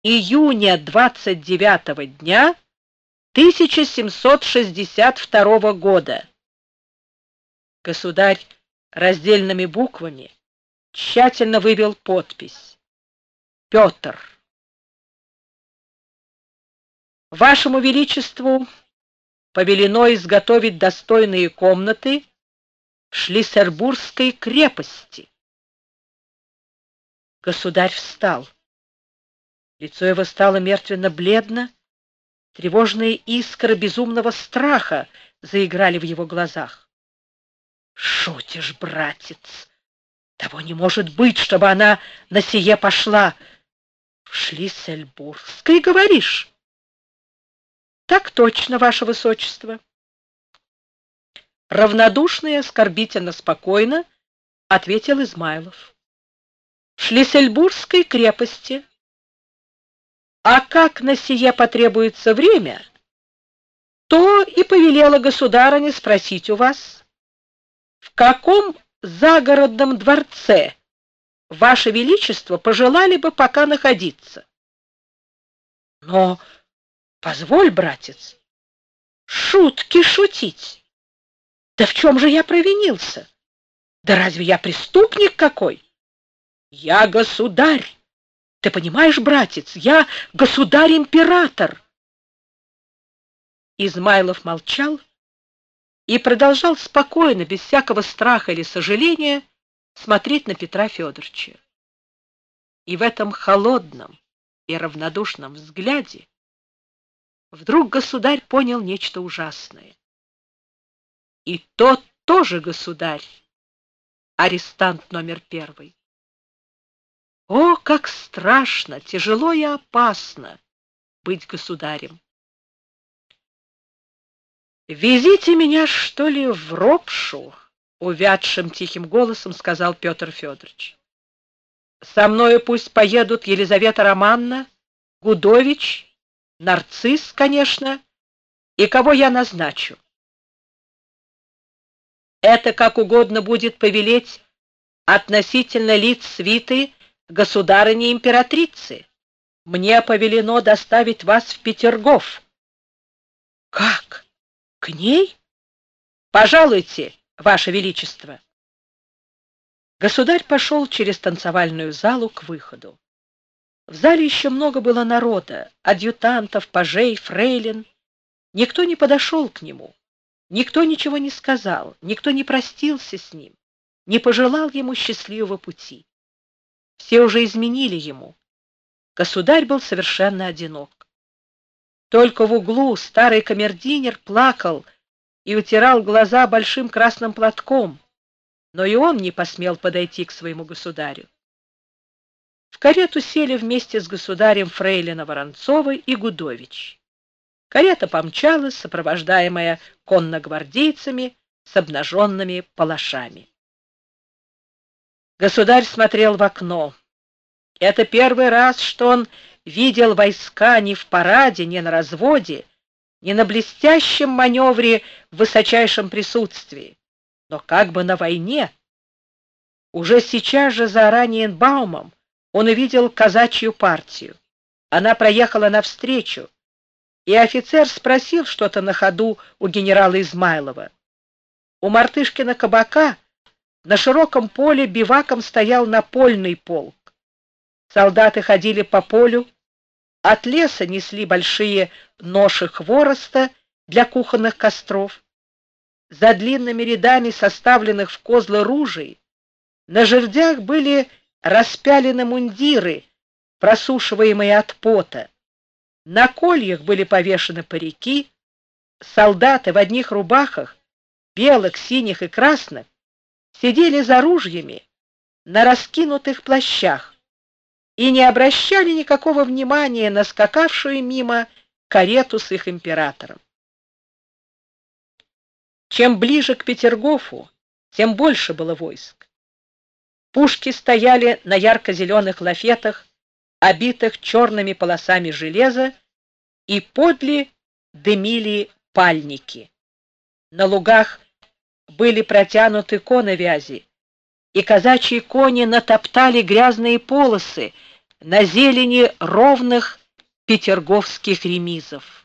июня 29 дня 1762 года. Государь раздельными буквами тщательно вывел подпись: Петр. Вашему Величеству повелено изготовить достойные комнаты в Шлиссельбургской крепости. Государь встал. Лицо его стало мертвенно-бледно, тревожные искры безумного страха заиграли в его глазах. «Шутишь, братец! Того не может быть, чтобы она на сие пошла. В Шлиссельбургской, говоришь?» «Так точно, ваше высочество». Равнодушно и оскорбительно спокойно ответил Измайлов. «В Шлиссельбургской крепости. А как на сие потребуется время, то и повелела государыня спросить у вас, в каком загородном дворце ваше величество пожелали бы пока находиться. Но позволь, братец, шутки шутить. Да в чем же я провинился? Да разве я преступник какой? Я государь. Ты понимаешь, братец, я государь-император. Измайлов молчал и продолжал спокойно, без всякого страха или сожаления, смотреть на Петра Федоровича. И в этом холодном и равнодушном взгляде вдруг государь понял нечто ужасное. И тот тоже государь, арестант номер 1. О, как страшно, тяжело и опасно быть государем! «Везите меня, что ли, в Ропшу?» — увядшим тихим голосом сказал Петр Федорович. «Со мною пусть поедут Елизавета Романовна, Гудович, Нарцисс, конечно, и кого я назначу. Это как угодно будет повелеть относительно лиц свиты государыни-императрицы. Мне повелено доставить вас в Петергоф». «Как? К ней? Пожалуйте, ваше величество». Государь пошел через танцевальную залу к выходу. В зале еще много было народа, адъютантов, пажей, фрейлин. Никто не подошел к нему, никто ничего не сказал, никто не простился с ним, не пожелал ему счастливого пути. Все уже изменили ему. Государь был совершенно одинок. Только в углу старый камердинер плакал и утирал глаза большим красным платком, но и он не посмел подойти к своему государю. В карету сели вместе с государем фрейлина Воронцова и Гудович. Карета помчалась, сопровождаемая конногвардейцами с обнаженными палашами. Государь смотрел в окно. Это первый раз, что он видел войска ни в параде, ни на разводе, ни на блестящем маневре в высочайшем присутствии, но как бы на войне. Уже сейчас же за Ораниенбаумом он увидел казачью партию. Она проехала навстречу, и офицер спросил что-то на ходу у генерала Измайлова. У Мартышкина кабака на широком поле биваком стоял напольный полк. Солдаты ходили по полю, от леса несли большие ноши хвороста для кухонных костров. За длинными рядами составленных в козлы ружей на жердях были распялены мундиры, просушиваемые от пота. На кольях были повешены парики. Солдаты в одних рубахах, белых, синих и красных, сидели за ружьями на раскинутых плащах и не обращали никакого внимания на скакавшую мимо карету с их императором. Чем ближе к Петергофу, тем больше было войск. Пушки стояли на ярко-зеленых лафетах, обитых черными полосами железа, и подле дымили пальники. На лугах были протянуты коновязи, и казачьи кони натоптали грязные полосы, на зелени ровных петерговских ремизов.